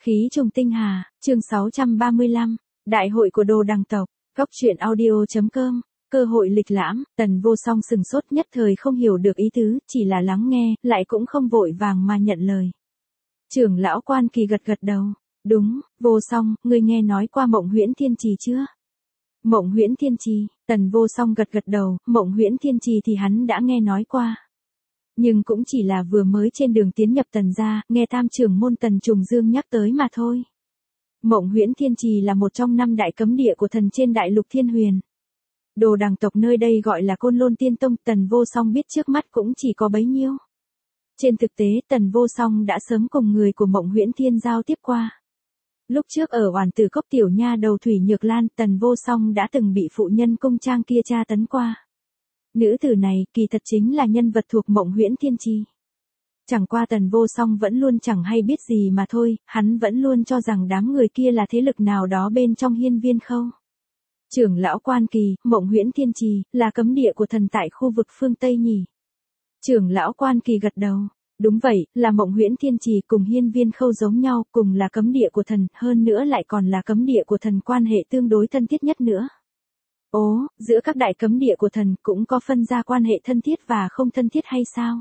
Khí trùng tinh hà, chương 635, Đại hội của Đồ Đằng tộc, Góc truyện audio.com, cơ hội lịch lãm, Tần Vô Song sừng sốt nhất thời không hiểu được ý tứ, chỉ là lắng nghe, lại cũng không vội vàng mà nhận lời. Trưởng lão Quan Kỳ gật gật đầu, đúng, Vô Song, ngươi nghe nói qua Mộng Huyễn Thiên Trì chưa? Mộng Huyễn Thiên Trì, Tần Vô Song gật gật đầu, Mộng Huyễn Thiên Trì thì hắn đã nghe nói qua. Nhưng cũng chỉ là vừa mới trên đường tiến nhập Tần gia, nghe tam trưởng môn Tần Trùng Dương nhắc tới mà thôi. Mộng Huyễn Thiên Trì là một trong 5 đại cấm địa của thần trên đại lục Thiên Huyền. Đồ Đằng tộc nơi đây gọi là Côn Lôn Tiên Tông, Tần Vô Song biết trước mắt cũng chỉ có bấy nhiêu. Trên thực tế Tần Vô Song đã sớm cùng người của Mộng Huyễn Thiên giao tiếp qua. Lúc trước ở Oản Tử Cốc tiểu nha đầu Thủy Nhược Lan, Tần Vô Song đã từng bị phụ nhân công trang kia tra tấn qua. Nữ tử này kỳ thật chính là nhân vật thuộc Mộng Huyễn Thiên Trì. Chẳng qua Tần Vô Song vẫn luôn chẳng hay biết gì mà thôi, hắn vẫn luôn cho rằng đám người kia là thế lực nào đó bên trong Hiên Viên Khâu. Trưởng lão Quan Kỳ, Mộng Huyễn Thiên Trì, là cấm địa của thần tại khu vực phương Tây nhỉ? Trưởng lão Quan Kỳ gật đầu. Đúng vậy, là Mộng Huyễn Thiên Trì cùng Hiên Viên Khâu giống nhau, cùng là cấm địa của thần, hơn nữa lại còn là cấm địa của thần quan hệ tương đối thân thiết nhất nữa. Ố, giữa các đại cấm địa của thần cũng có phân ra quan hệ thân thiết và không thân thiết hay sao?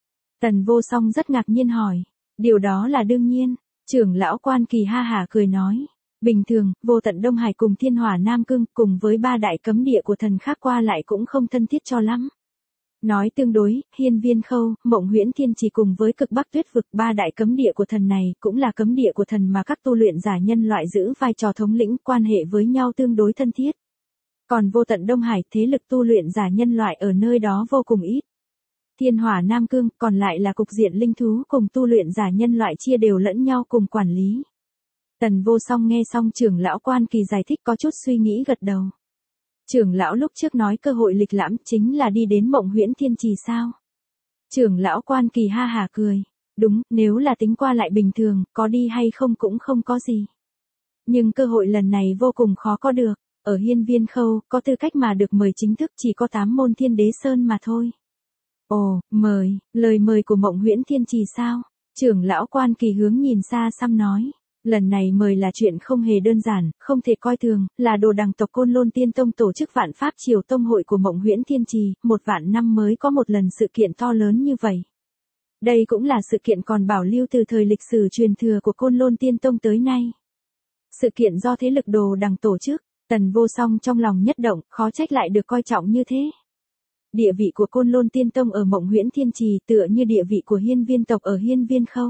Tần Vô Song rất ngạc nhiên hỏi. Điều đó là đương nhiên. Trưởng lão Quan Kỳ ha hả cười nói. Bình thường, Vô Tận Đông Hải cùng Thiên Hỏa Nam Cương cùng với 3 đại cấm địa của thần khác qua lại cũng không thân thiết cho lắm. Nói tương đối, Hiên Viên Khâu, Mộng Huyễn Thiên Trì cùng với Cực Bắc Tuyết Vực, 3 đại cấm địa của thần này cũng là cấm địa của thần mà các tu luyện giả nhân loại giữ vai trò thống lĩnh, quan hệ với nhau tương đối thân thiết. Còn Vô Tận Đông Hải, thế lực tu luyện giả nhân loại ở nơi đó vô cùng ít. Thiên Hỏa Nam Cương, còn lại là cục diện linh thú cùng tu luyện giả nhân loại chia đều lẫn nhau cùng quản lý. Tần Vô Song nghe xong trưởng lão Quan Kỳ giải thích có chút suy nghĩ gật đầu. Trưởng lão lúc trước nói cơ hội lịch lãm chính là đi đến Mộng Huyễn Thiên Trì sao? Trưởng lão Quan Kỳ ha hả cười. Đúng, nếu là tính qua lại bình thường, có đi hay không cũng không có gì. Nhưng cơ hội lần này vô cùng khó có được. Ở Hiên Viên Khâu, có tư cách mà được mời chính thức chỉ có 8 môn Thiên Đế Sơn mà thôi. Ồ, mời, lời mời của Mộng Huyễn Thiên Trì sao? Trưởng lão Quan Kỳ hướng nhìn xa xăm nói. Lần này mời là chuyện không hề đơn giản, không thể coi thường, là Đồ Đằng tộc Côn Lôn Tiên Tông tổ chức Vạn Pháp Triều Tông hội của Mộng Huyễn Thiên Trì, 1 vạn năm mới có một lần sự kiện to lớn như vậy. Đây cũng là sự kiện còn bảo lưu từ thời lịch sử truyền thừa của Côn Lôn Tiên Tông tới nay. Sự kiện do thế lực Đồ Đằng tổ chức, Tần Vô Song trong lòng nhất động, khó trách lại được coi trọng như thế. Địa vị của Côn Lôn Tiên Tông ở Mộng Huyễn Thiên Trì tựa như địa vị của Hiên Viên tộc ở Hiên Viên Khâu.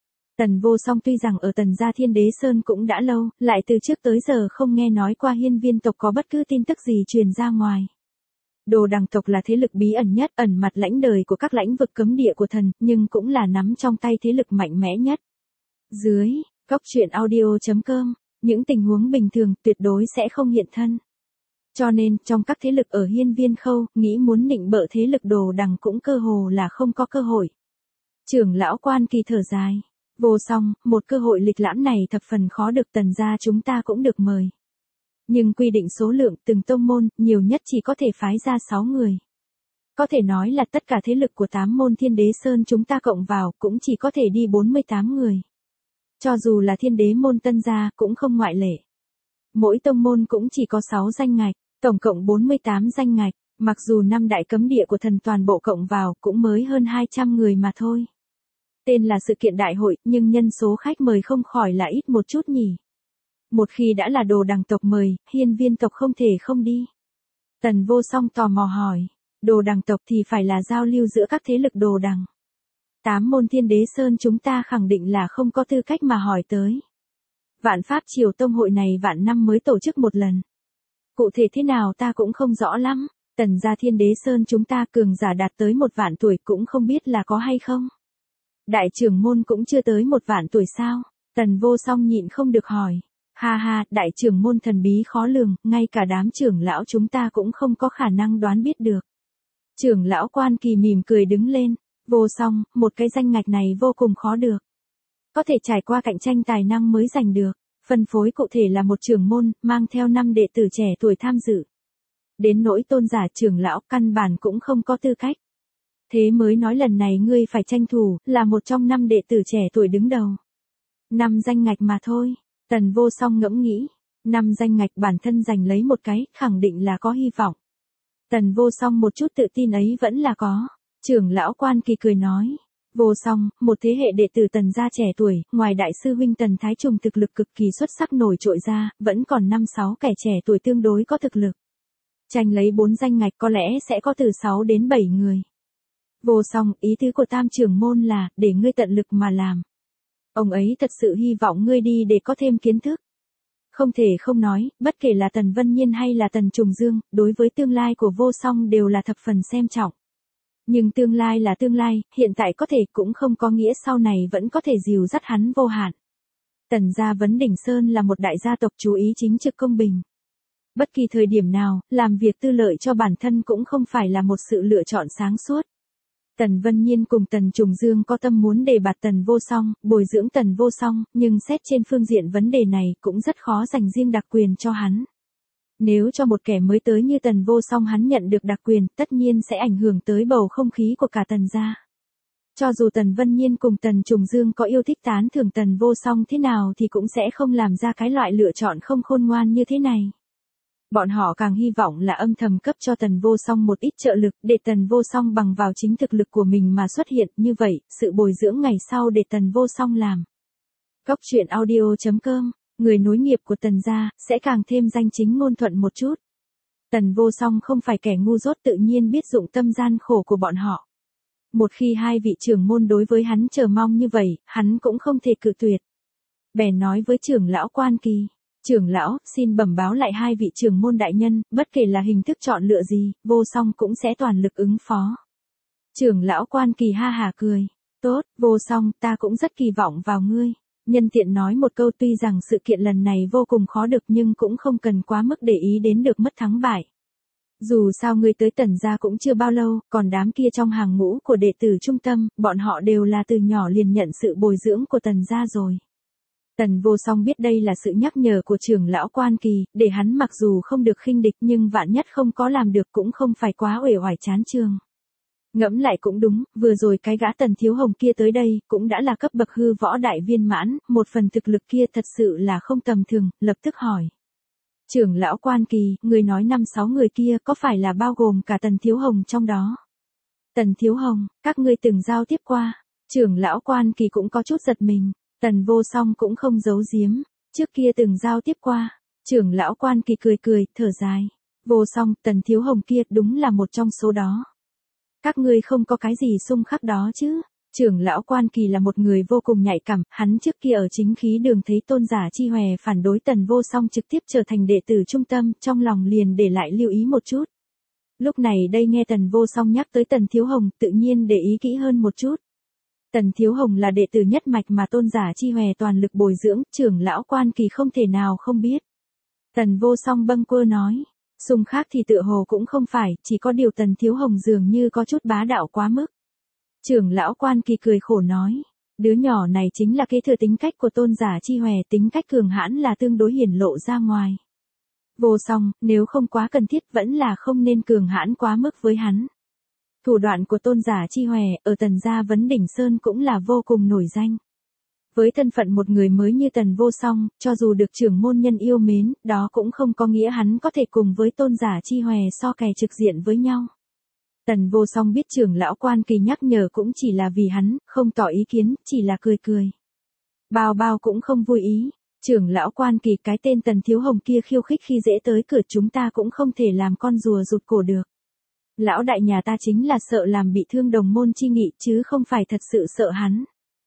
Tần Vô Song tuy rằng ở Tần gia Thiên Đế Sơn cũng đã lâu, lại từ trước tới giờ không nghe nói qua Hiên Viên tộc có bất cứ tin tức gì truyền ra ngoài. Đồ Đằng tộc là thế lực bí ẩn nhất, ẩn mặt lãnh đời của các lãnh vực cấm địa của thần, nhưng cũng là nắm trong tay thế lực mạnh mẽ nhất. Dưới, Góc truyện audio.com, những tình huống bình thường tuyệt đối sẽ không hiện thân. Cho nên, trong các thế lực ở Hiên Viên Khâu, nghĩ muốn nịnh bợ thế lực Đồ Đằng cũng cơ hồ là không có cơ hội. Trưởng lão Quan Kỳ thở dài. Vô Song, một cơ hội lịch lãm này thập phần khó được, Tần gia chúng ta cũng được mời. Nhưng quy định số lượng từng tông môn, nhiều nhất chỉ có thể phái ra 6 người. Có thể nói là tất cả thế lực của 8 môn Thiên Đế Sơn chúng ta cộng vào cũng chỉ có thể đi 48 người. Cho dù là Thiên Đế môn Tân gia cũng không ngoại lệ. Mỗi tông môn cũng chỉ có 6 danh ngạch, tổng cộng 48 danh ngạch, mặc dù 5 đại cấm địa của thần toàn bộ cộng vào cũng mới hơn 200 người mà thôi. Tên là sự kiện đại hội, nhưng nhân số khách mời không khỏi là ít một chút nhỉ. Một khi đã là Đồ Đằng tộc mời, Hiên Viên tộc không thể không đi. Tần Vô Song tò mò hỏi, Đồ Đằng tộc thì phải là giao lưu giữa các thế lực Đồ Đằng. 8 môn Thiên Đế Sơn chúng ta khẳng định là không có tư cách mà hỏi tới. Vạn Pháp Triều Tông hội này vạn năm mới tổ chức một lần. Cụ thể thế nào ta cũng không rõ lắm, Tần gia Thiên Đế Sơn chúng ta cường giả đạt tới 1 vạn tuổi cũng không biết là có hay không. Đại trưởng môn cũng chưa tới 1 vạn tuổi sao? Tần Vô Song nhịn không được hỏi. Ha ha, đại trưởng môn thần bí khó lường, ngay cả đám trưởng lão chúng ta cũng không có khả năng đoán biết được. Trưởng lão Quan Kỳ mỉm cười đứng lên. Vô Song, một cái danh ngạch này vô cùng khó được. Có thể trải qua cạnh tranh tài năng mới giành được. Phân phối cụ thể là một trưởng môn, mang theo 5 đệ tử trẻ tuổi tham dự. Đến nỗi tôn giả trưởng lão căn bản cũng không có tư cách. Thế mới nói lần này ngươi phải tranh thủ, là một trong 5 đệ tử trẻ tuổi đứng đầu. 5 danh ngạch mà thôi. Tần Vô Song ngẫm nghĩ. 5 danh ngạch bản thân giành lấy một cái, khẳng định là có hy vọng. Tần Vô Song một chút tự tin ấy vẫn là có. Trưởng lão Quan Kỳ cười nói. Vô Song, một thế hệ đệ tử Tần gia trẻ tuổi, ngoài đại sư huynh Tần Thái Trùng thực lực cực kỳ xuất sắc nổi trội ra, vẫn còn 5-6 kẻ trẻ tuổi tương đối có thực lực. Tranh lấy 4 danh ngạch có lẽ sẽ có từ 6 đến 7 người. Vô Song, ý tứ của Tam trưởng môn là, để ngươi tận lực mà làm. Ông ấy thật sự hy vọng ngươi đi để có thêm kiến thức. Không thể không nói, bất kể là Tần Vân Nhiên hay là Tần Trùng Dương, đối với tương lai của Vô Song đều là thập phần xem trọng. Nhưng tương lai là tương lai, hiện tại có thể cũng không có nghĩa sau này vẫn có thể dìu dắt hắn vô hạn. Tần gia Vấn Đỉnh Sơn là một đại gia tộc chú ý chính trực công bình. Bất kỳ thời điểm nào, làm việc tư lợi cho bản thân cũng không phải là một sự lựa chọn sáng suốt. Tần Vân Nhiên cùng Tần Trùng Dương có tâm muốn đề bạt Tần Vô Song, bồi dưỡng Tần Vô Song, nhưng xét trên phương diện vấn đề này cũng rất khó dành riêng đặc quyền cho hắn. Nếu cho một kẻ mới tới như Tần Vô Song hắn nhận được đặc quyền, tất nhiên sẽ ảnh hưởng tới bầu không khí của cả Tần gia. Cho dù Tần Vân Nhiên cùng Tần Trùng Dương có yêu thích tán thưởng Tần Vô Song thế nào thì cũng sẽ không làm ra cái loại lựa chọn không khôn ngoan như thế này. Bọn họ càng hy vọng là âm thầm cấp cho Tần Vô Song một ít trợ lực để Tần Vô Song bằng vào chính thực lực của mình mà xuất hiện, như vậy, sự bồi dưỡng ngày sau để Tần Vô Song làm. Góc truyện audio.com, người nối nghiệp của Tần gia, sẽ càng thêm danh chính ngôn thuận một chút. Tần Vô Song không phải kẻ ngu dốt, tự nhiên biết dụng tâm gian khổ của bọn họ. Một khi hai vị trưởng môn đối với hắn chờ mong như vậy, hắn cũng không thể cự tuyệt. Bèn nói với trưởng lão Quan Kỳ. Trưởng lão, xin bẩm báo lại hai vị trưởng môn đại nhân, bất kể là hình thức chọn lựa gì, Vô Song cũng sẽ toàn lực ứng phó. Trưởng lão Quan Kỳ ha hả cười. Tốt, Vô Song, ta cũng rất kỳ vọng vào ngươi. Nhân tiện nói một câu, tuy rằng sự kiện lần này vô cùng khó được nhưng cũng không cần quá mức để ý đến được mất thắng bại. Dù sao ngươi tới Tần gia cũng chưa bao lâu, còn đám kia trong hàng ngũ của đệ tử trung tâm, bọn họ đều là từ nhỏ liền nhận sự bồi dưỡng của Tần gia rồi. Tần Vô Song biết đây là sự nhắc nhở của trưởng lão Quan Kỳ, để hắn mặc dù không được khinh địch nhưng vạn nhất không có làm được cũng không phải quá uể oải chán chường. Ngẫm lại cũng đúng, vừa rồi cái gã Tần Thiếu Hồng kia tới đây, cũng đã là cấp bậc hư võ đại viên mãn, một phần thực lực kia thật sự là không tầm thường, lập tức hỏi. Trưởng lão Quan Kỳ, người nói 5-6 người kia có phải là bao gồm cả Tần Thiếu Hồng trong đó? Tần Thiếu Hồng, các ngươi từng giao tiếp qua. Trưởng lão Quan Kỳ cũng có chút giật mình. Tần Vô Song cũng không giấu giếm, trước kia từng giao tiếp qua. Trưởng lão Quan Kỳ cười cười, thở dài. Vô Song, Tần Thiếu Hồng kia đúng là một trong số đó. Các ngươi không có cái gì xung khắc đó chứ? Trưởng lão Quan Kỳ là một người vô cùng nhạy cảm, hắn trước kia ở chính khí đường thấy Tôn Giả Chi Hòe phản đối Tần Vô Song trực tiếp trở thành đệ tử trung tâm, trong lòng liền để lại lưu ý một chút. Lúc này đây nghe Tần Vô Song nhắc tới Tần Thiếu Hồng, tự nhiên để ý kỹ hơn một chút. Tần Thiếu Hồng là đệ tử nhất mạch mà Tôn Giả Chi Hòe toàn lực bồi dưỡng, trưởng lão Quan Kỳ không thể nào không biết. Tần Vô Song bâng quơ nói, xung khác thì tựa hồ cũng không phải, chỉ có điều Tần Thiếu Hồng dường như có chút bá đạo quá mức. Trưởng lão Quan Kỳ cười khổ nói, đứa nhỏ này chính là kế thừa tính cách của Tôn Giả Chi Hòe, tính cách cường hãn là tương đối hiển lộ ra ngoài. Vô Song, nếu không quá cần thiết vẫn là không nên cường hãn quá mức với hắn. Thủ đoạn của Tôn Giả Chi Hòe ở Tần gia Vấn Đỉnh Sơn cũng là vô cùng nổi danh. Với thân phận một người mới như Tần Vô Song, cho dù được trưởng môn nhân yêu mến, đó cũng không có nghĩa hắn có thể cùng với Tôn Giả Chi Hòe so kè trực diện với nhau. Tần Vô Song biết trưởng lão Quan Kỳ nhắc nhở cũng chỉ là vì hắn, không tỏ ý kiến, chỉ là cười cười. Bao bao cũng không vui ý. Trưởng lão Quan Kỳ, cái tên Tần Thiếu Hồng kia khiêu khích khi dễ tới cửa chúng ta cũng không thể làm con rùa rụt cổ được. Lão đại nhà ta chính là sợ làm bị thương đồng môn chi nghị chứ không phải thật sự sợ hắn.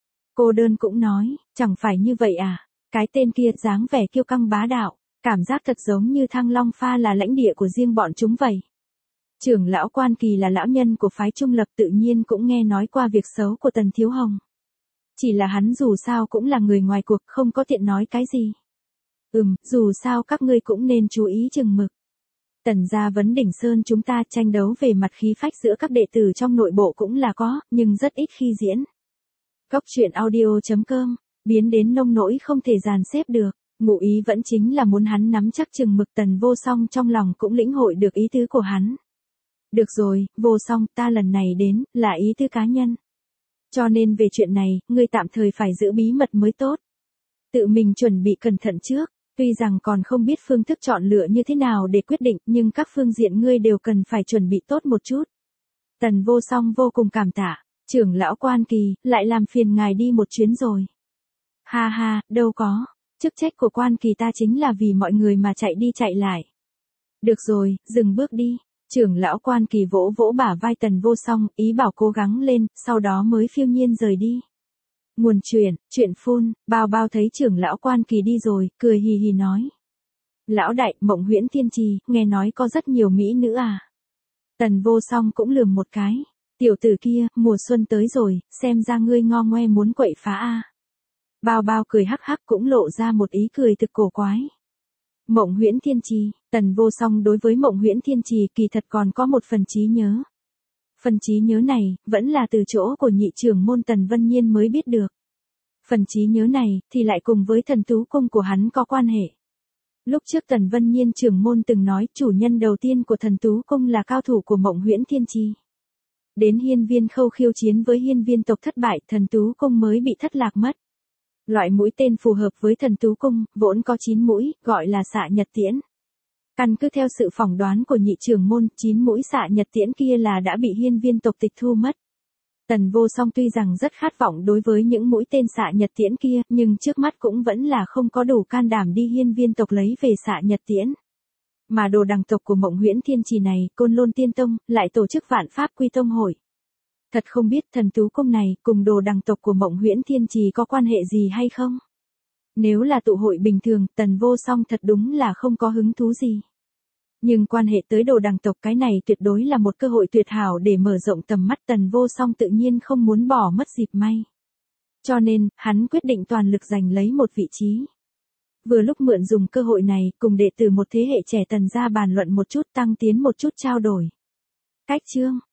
Cô đơn cũng nói, chẳng phải như vậy à, cái tên kia dáng vẻ kiêu căng bá đạo, cảm giác thật giống như Thăng Long Pha là lãnh địa của riêng bọn chúng vậy. Trưởng lão Quan Kỳ là lão nhân của phái trung lập, tự nhiên cũng nghe nói qua việc xấu của Tần Thiếu Hồng. Chỉ là hắn dù sao cũng là người ngoài cuộc, không có tiện nói cái gì. Dù sao các ngươi cũng nên chú ý chừng mực. Tần gia Vấn Đỉnh Sơn chúng ta tranh đấu về mặt khí phách giữa các đệ tử trong nội bộ cũng là có, nhưng rất ít khi diễn. Góc truyện audio.com, biến đến nông nỗi không thể dàn xếp được, ngụ ý vẫn chính là muốn hắn nắm chắc chừng mực. Tần Vô Song trong lòng cũng lĩnh hội được ý tứ của hắn. Được rồi, Vô Song, ta lần này đến, là ý tứ cá nhân. Cho nên về chuyện này, ngươi tạm thời phải giữ bí mật mới tốt. Tự mình chuẩn bị cẩn thận trước, tuy rằng còn không biết phương thức chọn lựa như thế nào để quyết định, nhưng các phương diện ngươi đều cần phải chuẩn bị tốt một chút. Tần Vô Song vô cùng cảm tạ, trưởng lão Quan Kỳ, lại làm phiền ngài đi một chuyến rồi. Ha ha, đâu có, chức trách của Quan Kỳ ta chính là vì mọi người mà chạy đi chạy lại. Được rồi, dừng bước đi. Trưởng lão Quan Kỳ vỗ vỗ bả vai Tần Vô Song, ý bảo cố gắng lên, sau đó mới phiêu nhiên rời đi. Nguồn chuyện phun, Bao Bao thấy trưởng lão Quan Kỳ đi rồi, cười hì hì nói. Lão đại, Mộng Huyễn Thiên Trì, nghe nói có rất nhiều mỹ nữ à. Tần Vô Song cũng lườm một cái. Tiểu tử kia, mùa xuân tới rồi, xem ra ngươi ngo ngoe muốn quậy phá a. Bao Bao cười hắc hắc cũng lộ ra một ý cười thực cổ quái. Mộng Huyễn Thiên Trì, Tần Vô Song đối với Mộng Huyễn Thiên Trì kỳ thật còn có một phần trí nhớ. Phần trí nhớ này, vẫn là từ chỗ của nhị trưởng môn Tần Vân Nhiên mới biết được. Phần trí nhớ này, thì lại cùng với thần tú cung của hắn có quan hệ. Lúc trước Tần Vân Nhiên trưởng môn từng nói chủ nhân đầu tiên của thần tú cung là cao thủ của Mộng Huyễn Thiên Trì. Đến hiên viên khâu khiêu chiến với hiên viên tộc thất bại, thần tú cung mới bị thất lạc mất. Loại mũi tên phù hợp với thần tú cung, vốn có 9 mũi, gọi là xạ nhật tiễn. Căn cứ theo sự phỏng đoán của nhị trưởng môn, 9 mũi xạ nhật tiễn kia là đã bị hiên viên tộc tịch thu mất. Tần Vô Song tuy rằng rất khát vọng đối với những mũi tên xạ nhật tiễn kia, nhưng trước mắt cũng vẫn là không có đủ can đảm đi hiên viên tộc lấy về xạ nhật tiễn. Mà đồ đằng tộc của Mộng Huyễn Thiên Trì này, Côn Lôn Tiên Tông, lại tổ chức Vạn Pháp Quy Tông hội. Thật không biết thần tú cung này, cùng đồ đằng tộc của Mộng Huyễn Thiên Trì có quan hệ gì hay không? Nếu là tụ hội bình thường, Tần Vô Song thật đúng là không có hứng thú gì. Nhưng quan hệ tới đồ đằng tộc cái này tuyệt đối là một cơ hội tuyệt hảo để mở rộng tầm mắt, Tần Vô Song tự nhiên không muốn bỏ mất dịp may. Cho nên, hắn quyết định toàn lực giành lấy một vị trí. Vừa lúc mượn dùng cơ hội này, cùng đệ tử một thế hệ trẻ Tần gia bàn luận một chút, tăng tiến một chút trao đổi. Cách chương